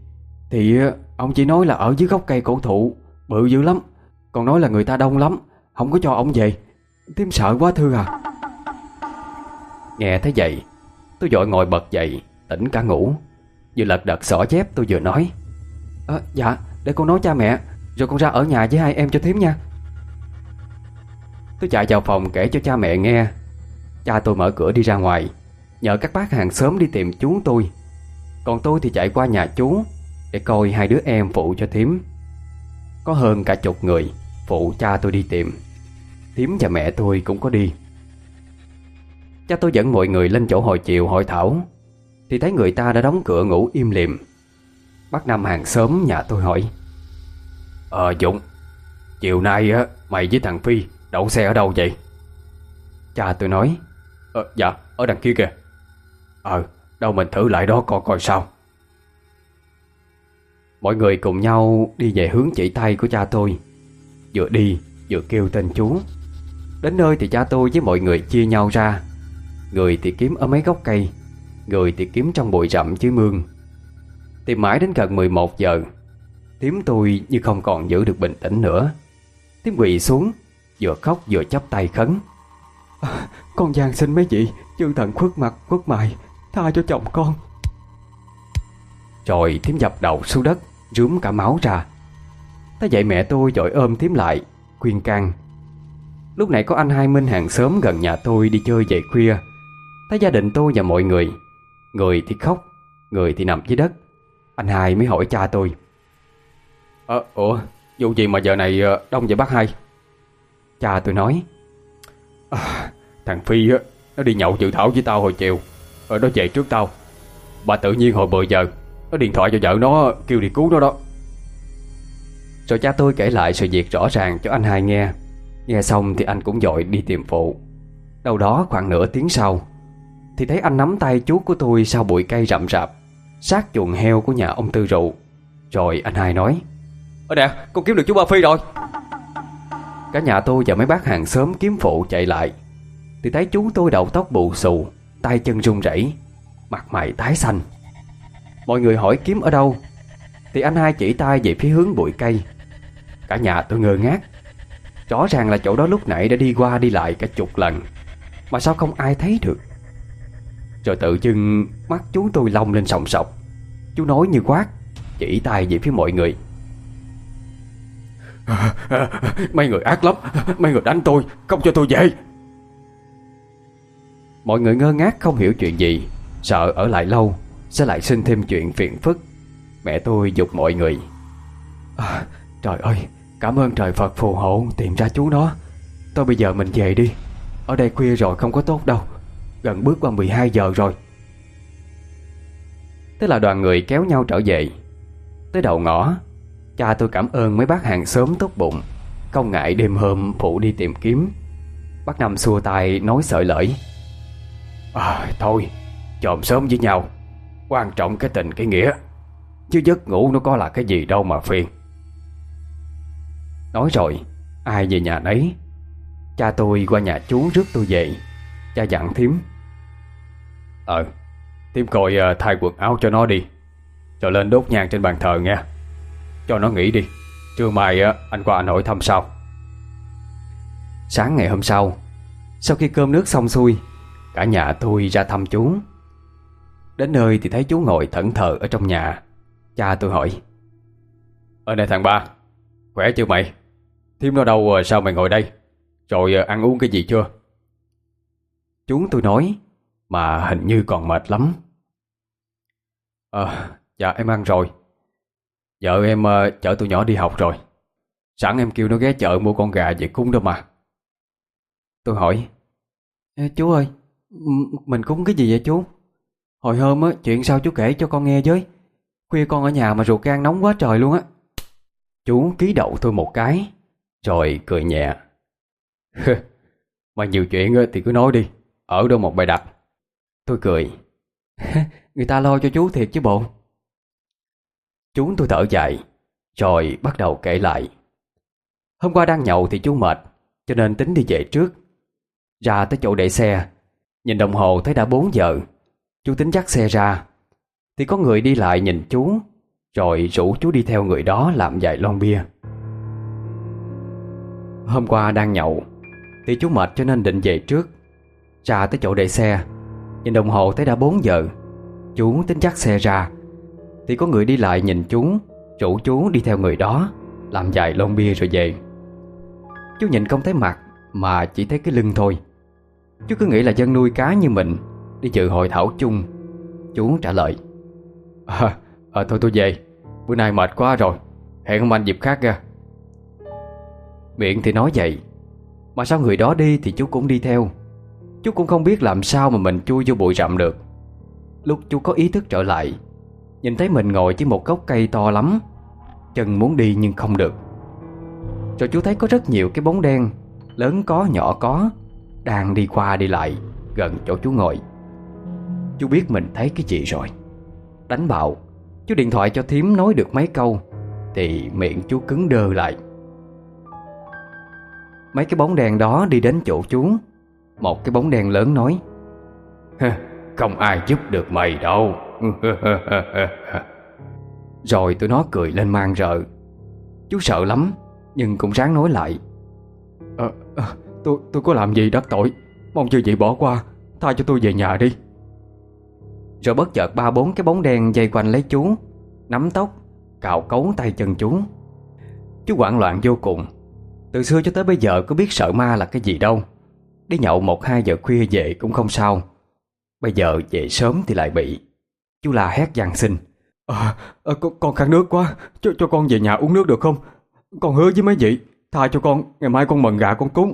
Thì ông chỉ nói là ở dưới gốc cây cổ thụ bự dữ lắm, còn nói là người ta đông lắm, không có cho ông về. Thím sợ quá thưa à. Nghe thấy vậy, tôi vội ngồi bật dậy, tỉnh cả ngủ. Vừa lật đật xỏ dép tôi vừa nói: à, Dạ để con nói cha mẹ, rồi con ra ở nhà với hai em cho thím nha. Tôi chạy vào phòng kể cho cha mẹ nghe. Cha tôi mở cửa đi ra ngoài, nhờ các bác hàng xóm đi tìm chú tôi. Còn tôi thì chạy qua nhà chú để coi hai đứa em phụ cho thím. Có hơn cả chục người phụ cha tôi đi tìm. Thím và mẹ tôi cũng có đi. Cha tôi dẫn mọi người lên chỗ hồi chiều hội thảo, thì thấy người ta đã đóng cửa ngủ im lìm. Bác Năm hàng xóm nhà tôi hỏi: Ờ Dũng, chiều nay á mày với thằng Phi đậu xe ở đâu vậy? Cha tôi nói: Ờ dạ ở đằng kia kìa. Ờ đâu mình thử lại đó coi coi sao. Mọi người cùng nhau đi về hướng chỉ tay của cha tôi, vừa đi vừa kêu tên chú. Đến nơi thì cha tôi với mọi người chia nhau ra. Người thì kiếm ở mấy gốc cây, người thì kiếm trong bụi rậm dưới mương. Tìm mãi đến gần mười một giờ, thím tôi như không còn giữ được bình tĩnh nữa. Thím quỳ xuống, vừa khóc vừa chắp tay khấn: à, Con van xin mấy vị chư thần khuất mặt khuất mày, tha cho chồng con. Rồi thím dập đầu xuống đất, rướm cả máu ra. Thế vậy mẹ tôi vội ôm thím lại, khuyên can. Lúc này có anh Hai Minh hàng xóm gần nhà tôi đi chơi về khuya, thấy gia đình tôi và mọi người, người thì khóc, người thì nằm dưới đất. Anh Hai mới hỏi cha tôi: Ờ, ủa, vụ gì mà giờ này đông vậy bác Hai? Cha tôi nói: à, Thằng Phi á, nó đi nhậu dự thảo với tao hồi chiều, rồi nó về trước tao. Bà tự nhiên hồi mười giờ nó điện thoại cho vợ nó kêu đi cứu nó đó. Rồi cha tôi kể lại sự việc rõ ràng cho anh Hai nghe. Nghe xong thì anh cũng vội đi tìm phụ. Đâu đó khoảng nửa tiếng sau thì thấy anh nắm tay chú của tôi sau bụi cây rậm rạp sát chuồng heo của nhà ông Tư Rượu. Rồi anh Hai nói: Ơ nè, con kiếm được chú Ba Phi rồi. Cả nhà tôi và mấy bác hàng xóm kiếm phụ chạy lại, thì thấy chú tôi đầu tóc bù xù, tay chân run rẩy, mặt mày tái xanh. Mọi người hỏi kiếm ở đâu, thì anh Hai chỉ tay về phía hướng bụi cây. Cả nhà tôi ngơ ngác. Rõ ràng là chỗ đó lúc nãy đã đi qua đi lại cả chục lần, mà sao không ai thấy được. Rồi tự dưng mắt chú tôi long lên sòng sọc. Chú nói như quát, chỉ tay về phía mọi người: à, à, Mấy người ác lắm, mấy người đánh tôi, không cho tôi về. Mọi người ngơ ngác không hiểu chuyện gì, sợ ở lại lâu sẽ lại sinh thêm chuyện phiền phức. Mẹ tôi giục mọi người: à, Trời ơi, cảm ơn trời Phật phù hộ tìm ra chú nó. Thôi bây giờ mình về đi, ở đây khuya rồi không có tốt đâu, gần bước qua mười hai giờ rồi. Thế là đoàn người kéo nhau trở về. Tới đầu ngõ, cha tôi cảm ơn mấy bác hàng xóm tốt bụng, không ngại đêm hôm phụ đi tìm kiếm. Bác Năm xua tay nói sợi lởi: à, Thôi, chòm sớm với nhau, quan trọng cái tình cái nghĩa, chứ giấc ngủ nó có là cái gì đâu mà phiền. Nói rồi, ai về nhà nấy. Cha tôi qua nhà chú rước tôi về. Cha dặn thím: Ờ, thím coi uh, thay quần áo cho nó đi, rồi lên đốt nhang trên bàn thờ nghe. Cho nó nghỉ đi, trưa mai uh, anh qua anh hỏi thăm sau. Sáng ngày hôm sau, sau khi cơm nước xong xuôi, cả nhà tôi ra thăm chú. Đến nơi thì thấy chú ngồi thẫn thờ ở trong nhà. Cha tôi hỏi: Ở đây thằng Ba, khỏe chưa mày? Thím nó đâu sao mày ngồi đây? Rồi ăn uống cái gì chưa? Chú tôi nói, mà hình như còn mệt lắm. Ờ, dạ em ăn rồi. Vợ em uh, chở tụi nhỏ đi học rồi. Sẵn em kêu nó ghé chợ mua con gà về cúng đó mà. Tôi hỏi: Ê, chú ơi, mình cúng cái gì vậy chú? Hồi hôm á, chuyện sao chú kể cho con nghe với. Khuya con ở nhà mà ruột gan nóng quá trời luôn á. Chú ký đậu tôi một cái, rồi cười nhẹ: Mà nhiều chuyện thì cứ nói đi, ở đâu một bài đặt. Tôi cười: Người ta lo cho chú thiệt chứ bộ. Chú tôi thở dài, rồi bắt đầu kể lại. Hôm qua đang nhậu thì chú mệt, cho nên tính đi về trước. Ra tới chỗ để xe, nhìn đồng hồ thấy đã bốn giờ. Chú tính dắt xe ra, thì có người đi lại nhìn chú, rồi rủ chú đi theo người đó làm vài lon bia. Hôm qua đang nhậu thì chú mệt cho nên định về trước. Ra tới chỗ để xe, nhìn đồng hồ thấy đã bốn giờ. Chú tính dắt xe ra thì có người đi lại nhìn chú, rủ chú đi theo người đó làm vài lon bia rồi về. Chú nhìn không thấy mặt mà chỉ thấy cái lưng thôi. Chú cứ nghĩ là dân nuôi cá như mình đi dự hội thảo chung. Chú trả lời: À, à thôi tôi về, bữa nay mệt quá rồi, hẹn ông anh dịp khác nha. Miệng thì nói vậy, mà sao người đó đi thì chú cũng đi theo. Chú cũng không biết làm sao mà mình chui vô bụi rậm được. Lúc chú có ý thức trở lại, nhìn thấy mình ngồi trên một gốc cây to lắm, chân muốn đi nhưng không được. Rồi chú thấy có rất nhiều cái bóng đen, lớn có nhỏ có, đang đi qua đi lại gần chỗ chú ngồi. Chú biết mình thấy cái gì rồi. Đánh bạo, chú điện thoại cho thím nói được mấy câu thì miệng chú cứng đơ lại. Mấy cái bóng đen đó đi đến chỗ chú. Một cái bóng đen lớn nói: Không ai giúp được mày đâu. Rồi tụi nó cười lên mang rợ. Chú sợ lắm nhưng cũng ráng nói lại: à, à, Tôi tôi có làm gì đắc tội, mong chư vị bỏ qua, tha cho tôi về nhà đi. Rồi bất chợt ba bốn cái bóng đen dây quanh lấy chú, nắm tóc, cào cấu tay chân chú. Chú hoảng loạn vô cùng. Từ xưa cho tới bây giờ có biết sợ ma là cái gì đâu. Đi nhậu một hai giờ khuya về cũng không sao, bây giờ về sớm thì lại bị. Chú la hét van xin: à, à, con, con khát nước quá, cho, cho con về nhà uống nước được không? Con hứa với mấy vị, tha cho con, ngày mai con mần gà con cúng.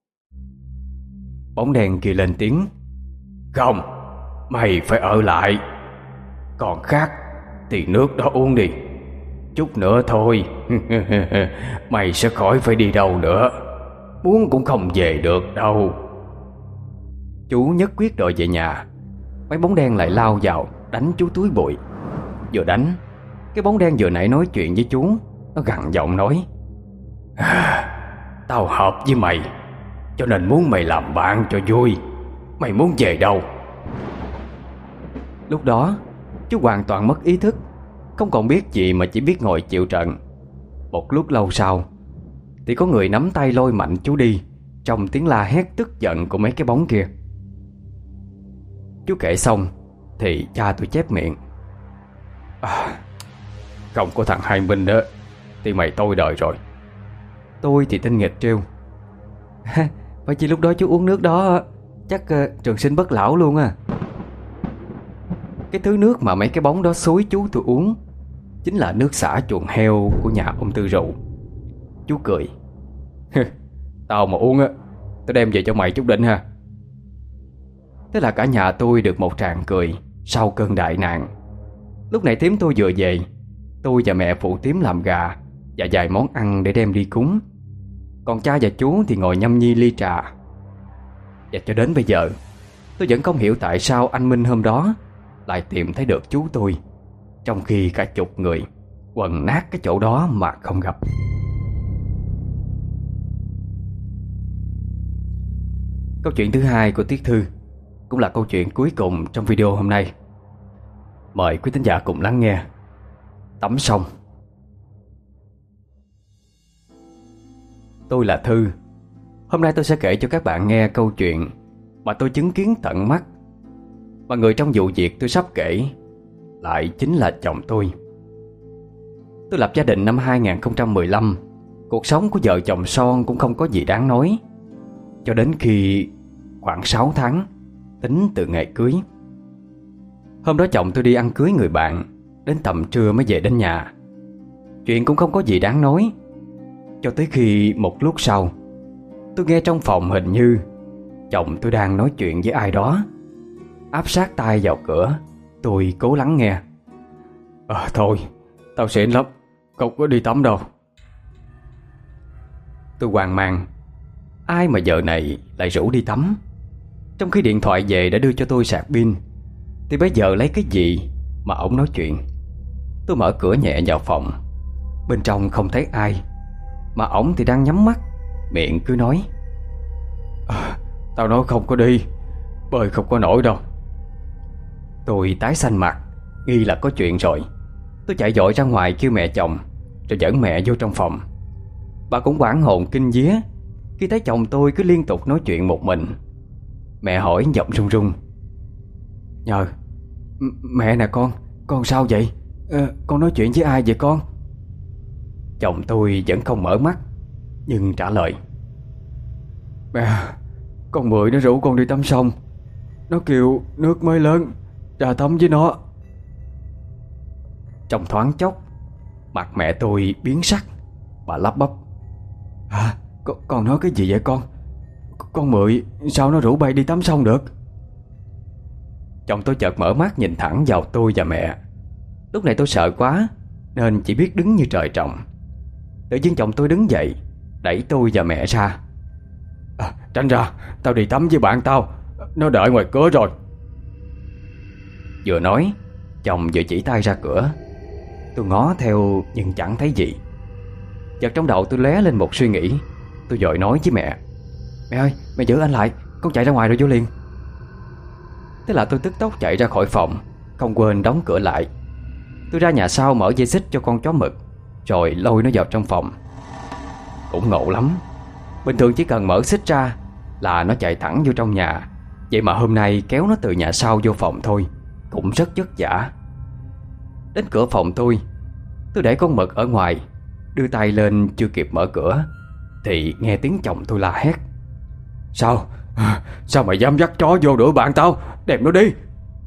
Bóng đèn kia lên tiếng: Không, mày phải ở lại. Còn khát thì nước đó uống đi, chút nữa thôi. Mày sẽ khỏi phải đi đâu nữa, muốn cũng không về được đâu. Chú nhất quyết đòi về nhà. Mấy bóng đen lại lao vào đánh chú túi bụi. Vừa đánh, cái bóng đen vừa nãy nói chuyện với chú, nó gằn giọng nói: à, Tao hợp với mày, cho nên muốn mày làm bạn cho vui. Mày muốn về đâu? Lúc đó chú hoàn toàn mất ý thức, không còn biết gì mà chỉ biết ngồi chịu trận. Một lúc lâu sau thì có người nắm tay lôi mạnh chú đi, trong tiếng la hét tức giận của mấy cái bóng kia. Chú kể xong thì cha tôi chép miệng: à, Không có thằng Hai Minh đó thì mày tôi đời rồi. Tôi thì tinh nghịch trêu: Phải chỉ lúc đó chú uống nước đó chắc uh, trường sinh bất lão luôn à. Cái thứ nước mà mấy cái bóng đó xúi chú tôi uống chính là nước xả chuồng heo của nhà ông Tư Rượu. Chú cười: Tao mà uống á, tao đem về cho mày chút đỉnh ha. Thế là cả nhà tôi được một tràng cười sau cơn đại nạn. Lúc này thím tôi vừa về, tôi và mẹ phụ thím làm gà và vài món ăn để đem đi cúng. Còn cha và chú thì ngồi nhâm nhi ly trà. Và cho đến bây giờ tôi vẫn không hiểu tại sao anh Minh hôm đó lại tìm thấy được chú tôi, trong khi cả chục người quần nát cái chỗ đó mà không gặp. Câu chuyện thứ hai của Tiết Thư cũng là câu chuyện cuối cùng trong video hôm nay. Mời quý thính giả cùng lắng nghe. Tắm sông. Tôi là Thư. Hôm nay tôi sẽ kể cho các bạn nghe câu chuyện mà tôi chứng kiến tận mắt, và người trong vụ việc tôi sắp kể lại chính là chồng tôi. Tôi lập gia đình năm hai không một lăm. Cuộc sống của vợ chồng son cũng không có gì đáng nói, cho đến khi khoảng sáu tháng tính từ ngày cưới. Hôm đó chồng tôi đi ăn cưới người bạn, đến tầm trưa mới về đến nhà. Chuyện cũng không có gì đáng nói, cho tới khi một lúc sau tôi nghe trong phòng hình như chồng tôi đang nói chuyện với ai đó. Áp sát tai vào cửa, tôi cố lắng nghe. À, thôi, tao xỉn lắm, không có đi tắm đâu. Tôi hoang mang. Ai mà giờ này lại rủ đi tắm? Trong khi điện thoại về đã đưa cho tôi sạc pin, thì bây giờ lấy cái gì mà ổng nói chuyện? Tôi mở cửa nhẹ vào phòng. Bên trong không thấy ai, mà ổng thì đang nhắm mắt, miệng cứ nói: à, Tao nói không có đi, bơi không có nổi đâu. Tôi tái xanh mặt, nghi là có chuyện rồi. Tôi chạy vội ra ngoài kêu mẹ chồng, rồi dẫn mẹ vô trong phòng. Bà cũng hoảng hồn kinh vía khi thấy chồng tôi cứ liên tục nói chuyện một mình. Mẹ hỏi giọng run run: Nhờ, m- mẹ nè con, con sao vậy? Ờ, con nói chuyện với ai vậy con? Chồng tôi vẫn không mở mắt, nhưng trả lời: Mẹ, con Mười nó rủ con đi tắm sông. Nó kêu nước mới lớn, ra tắm với nó. Trong thoáng chốc, mặt mẹ tôi biến sắc. Bà lắp bắp: Hả? Con, con nói cái gì vậy con? Con Mười sao nó rủ bay đi tắm sông được? Chồng tôi chợt mở mắt nhìn thẳng vào tôi và mẹ. Lúc này tôi sợ quá nên chỉ biết đứng như trời trồng. Tự nhiên chồng tôi đứng dậy, đẩy tôi và mẹ ra. À, tránh ra, tao đi tắm với bạn tao, nó đợi ngoài cửa rồi. Vừa nói, chồng vừa chỉ tay ra cửa. Tôi ngó theo nhưng chẳng thấy gì. Chợt trong đầu tôi lóe lên một suy nghĩ. Tôi vội nói với mẹ: Mẹ ơi, mẹ giữ anh lại, con chạy ra ngoài rồi vô liền. Thế là tôi tức tốc chạy ra khỏi phòng, không quên đóng cửa lại. Tôi ra nhà sau mở dây xích cho con chó mực, rồi lôi nó vào trong phòng. Cũng ngộ lắm. Bình thường chỉ cần mở xích ra là nó chạy thẳng vô trong nhà. Vậy mà hôm nay kéo nó từ nhà sau vô phòng thôi cũng rất vất vả. Đến cửa phòng tôi, tôi để con mực ở ngoài, đưa tay lên chưa kịp mở cửa thì nghe tiếng chồng tôi la hét: Sao? Sao mày dám dắt chó vô đuổi bạn tao? Đem nó đi!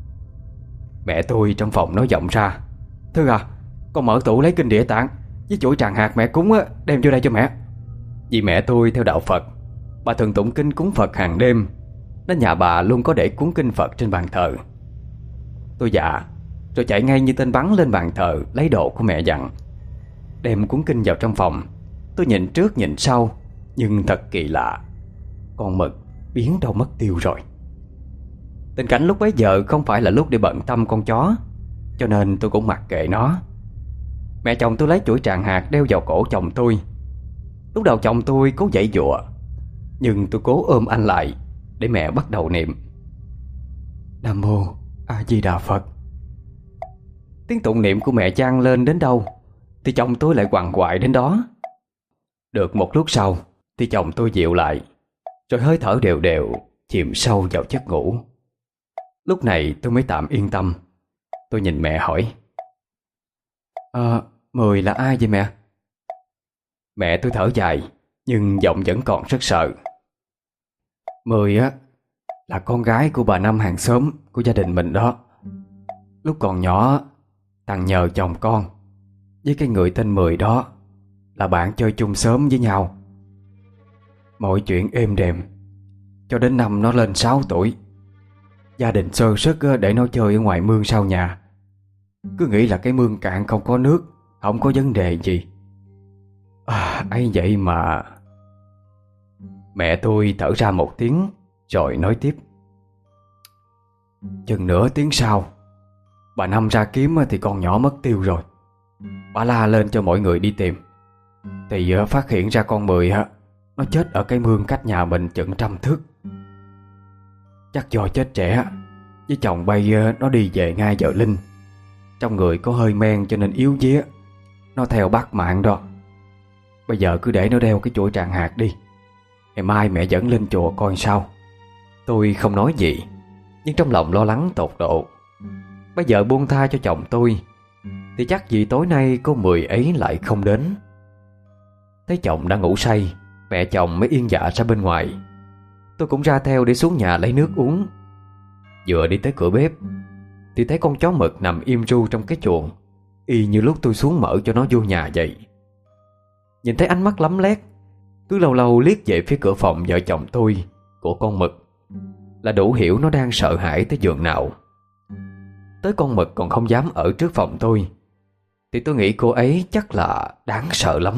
Mẹ tôi trong phòng nói vọng ra: Thư à, con mở tủ lấy kinh Địa Tạng với chuỗi tràng hạt mẹ cúng á, đem vô đây cho mẹ. Vì mẹ tôi theo đạo Phật, bà thường tụng kinh cúng Phật hàng đêm, nên nhà bà luôn có để cuốn kinh Phật trên bàn thờ. Tôi dạ, rồi chạy ngay như tên bắn lên bàn thờ lấy đồ của mẹ dặn. Đem cuốn kinh vào trong phòng. Tôi nhìn trước nhìn sau, nhưng thật kỳ lạ, con mực biến đâu mất tiêu rồi. Tình cảnh lúc bấy giờ không phải là lúc để bận tâm con chó, cho nên tôi cũng mặc kệ nó. Mẹ chồng tôi lấy chuỗi tràng hạt đeo vào cổ chồng tôi. Lúc đầu chồng tôi cố giãy giụa, nhưng tôi cố ôm anh lại để mẹ bắt đầu niệm: Nam Mô A Di Đà Phật. Tiếng tụng niệm của mẹ vang lên đến đâu thì chồng tôi lại quằn quại đến đó. Được một lúc sau thì chồng tôi dịu lại, rồi hơi thở đều đều chìm sâu vào giấc ngủ. Lúc này tôi mới tạm yên tâm. Tôi nhìn mẹ hỏi: Ờ, Mười là ai vậy mẹ? Mẹ tôi thở dài, nhưng giọng vẫn còn rất sợ. Mười á là con gái của bà Năm hàng xóm của gia đình mình đó. Lúc còn nhỏ, thằng nhờ chồng con với cái người tên Mười đó là bạn chơi chung xóm với nhau. Mọi chuyện êm đềm cho đến năm nó lên sáu tuổi. Gia đình sơ sức để nó chơi ở ngoài mương sau nhà. Cứ nghĩ là cái mương cạn không có nước, không có vấn đề gì. À, ấy vậy mà. Mẹ tôi thở ra một tiếng rồi nói tiếp: Chừng nửa tiếng sau, bà Năm ra kiếm thì con nhỏ mất tiêu rồi. Bà la lên cho mọi người đi tìm, thì phát hiện ra con Mười nó chết ở cái mương cách nhà mình chừng trăm thước. Chắc do chết trẻ, với chồng bay nó đi về ngay giờ linh. Trong người có hơi men cho nên yếu vía, nó theo bắt mạng đó. Bây giờ cứ để nó đeo cái chuỗi tràng hạt đi, ngày mai mẹ dẫn lên chùa coi sao. Tôi không nói gì, nhưng trong lòng lo lắng tột độ. Bây giờ buông tha cho chồng tôi thì chắc gì tối nay cô Mười ấy lại không đến. Thấy chồng đang ngủ say, mẹ chồng mới yên dạ ra bên ngoài. Tôi cũng ra theo để xuống nhà lấy nước uống. Vừa đi tới cửa bếp thì thấy con chó mực nằm im ru trong cái chuồng, y như lúc tôi xuống mở cho nó vô nhà vậy. Nhìn thấy ánh mắt lấm lét, cứ lâu lâu liếc về phía cửa phòng vợ chồng tôi của con mực là đủ hiểu nó đang sợ hãi tới giường nào. Tới con mực còn không dám ở trước phòng tôi thì tôi nghĩ cô ấy chắc là đáng sợ lắm.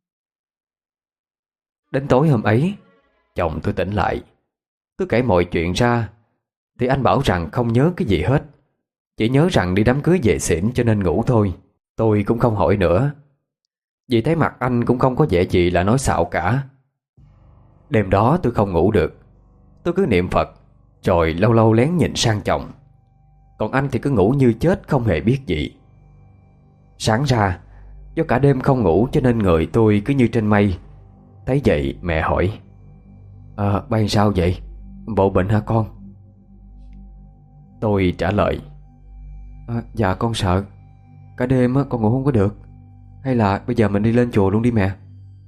Đến tối hôm ấy, chồng tôi tỉnh lại. Tôi kể mọi chuyện ra thì anh bảo rằng không nhớ cái gì hết, chỉ nhớ rằng đi đám cưới về xỉn cho nên ngủ thôi. Tôi cũng không hỏi nữa, vì thấy mặt anh cũng không có vẻ gì là nói xạo cả. Đêm đó tôi không ngủ được. Tôi cứ niệm Phật, rồi lâu lâu lén nhìn sang chồng. Còn anh thì cứ ngủ như chết không hề biết gì. Sáng ra, do cả đêm không ngủ cho nên người tôi cứ như trên mây. Thấy vậy mẹ hỏi: À, bay sao vậy? Bộ bệnh hả con? Tôi trả lời: à, Dạ con sợ. Cả đêm con ngủ không có được. Hay là bây giờ mình đi lên chùa luôn đi mẹ.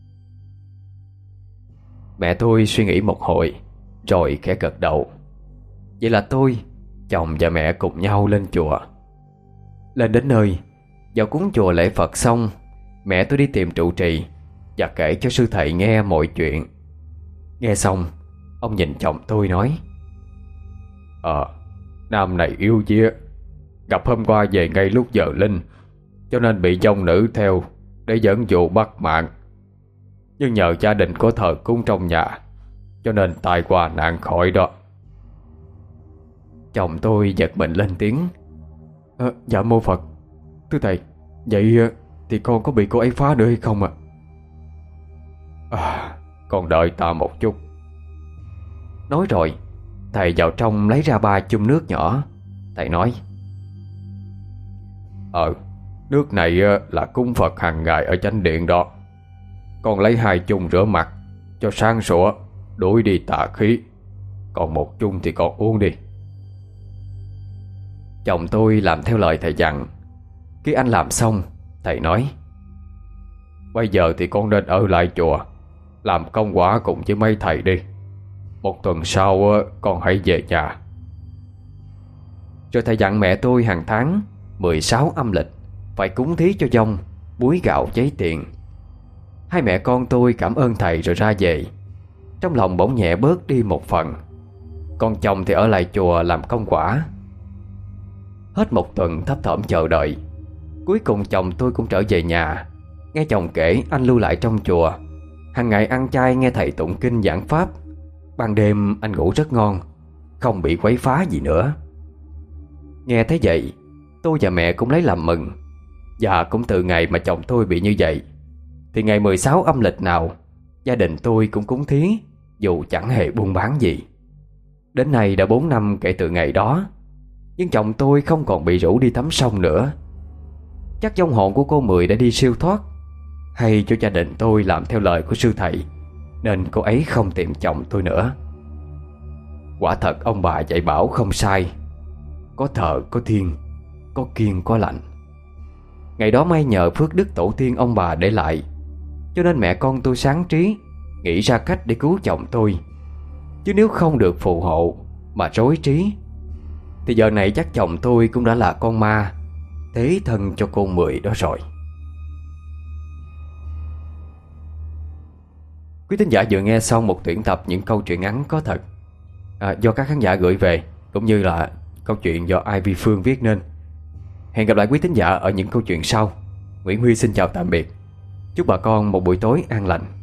Mẹ tôi suy nghĩ một hồi rồi khẽ gật đầu. Vậy là tôi, chồng và mẹ cùng nhau lên chùa. Lên đến nơi, vào cúng chùa lễ Phật xong, mẹ tôi đi tìm trụ trì và kể cho sư thầy nghe mọi chuyện. Nghe xong, ông nhìn chồng tôi nói: Ờ, nam này yêu chia, gặp hôm qua về ngay lúc giờ linh, cho nên bị dông nữ theo để dẫn dụ bắt mạng. Nhưng nhờ gia đình có thờ cúng trong nhà, cho nên tai qua nạn khỏi đó. Chồng tôi giật mình lên tiếng: à, Dạ mô Phật. Thưa thầy, vậy thì con có bị cô ấy phá nữa hay không ạ? À? À, con đợi ta một chút. Nói rồi, thầy vào trong lấy ra ba chung nước nhỏ. Thầy nói: Ờ, nước này là cúng Phật hàng ngày ở chánh điện đó. Con lấy hai chung rửa mặt cho sáng sủa, đuổi đi tà khí. Còn một chung thì con uống đi. Chồng tôi làm theo lời thầy dặn. Khi anh làm xong, thầy nói: Bây giờ thì con nên ở lại chùa làm công quả cùng với mấy thầy đi. Một tuần sau con hãy về nhà. Rồi thầy dặn mẹ tôi hàng tháng mười sáu âm lịch phải cúng thí cho dông, búi gạo giấy tiền. Hai mẹ con tôi cảm ơn thầy rồi ra về. Trong lòng bỗng nhẹ bớt đi một phần. Còn chồng thì ở lại chùa làm công quả. Hết một tuần thấp thỏm chờ đợi, cuối cùng chồng tôi cũng trở về nhà. Nghe chồng kể anh lưu lại trong chùa, hàng ngày ăn chay nghe thầy tụng kinh giảng pháp. Ban đêm anh ngủ rất ngon, không bị quấy phá gì nữa. Nghe thấy vậy, tôi và mẹ cũng lấy làm mừng. Và cũng từ ngày mà chồng tôi bị như vậy, thì ngày mười sáu âm lịch nào, gia đình tôi cũng cúng thí, dù chẳng hề buôn bán gì. Đến nay đã bốn năm kể từ ngày đó, nhưng chồng tôi không còn bị rủ đi tắm sông nữa. Chắc vong hồn của cô Mười đã đi siêu thoát, hay cho gia đình tôi làm theo lời của sư thầy, nên cô ấy không tìm chồng tôi nữa. Quả thật ông bà dạy bảo không sai. Có thờ có thiên, có kiêng có lạnh. Ngày đó may nhờ phước đức tổ tiên ông bà để lại, cho nên mẹ con tôi sáng trí nghĩ ra cách để cứu chồng tôi. Chứ nếu không được phù hộ mà rối trí, thì giờ này chắc chồng tôi cũng đã là con ma thế thân cho cô Mười đó rồi. Quý thính giả vừa nghe xong một tuyển tập những câu chuyện ngắn có thật, à, do các khán giả gửi về, cũng như là câu chuyện do Ivy Phương viết nên. Hẹn gặp lại quý thính giả ở những câu chuyện sau. Nguyễn Huy xin chào tạm biệt. Chúc bà con một buổi tối an lành.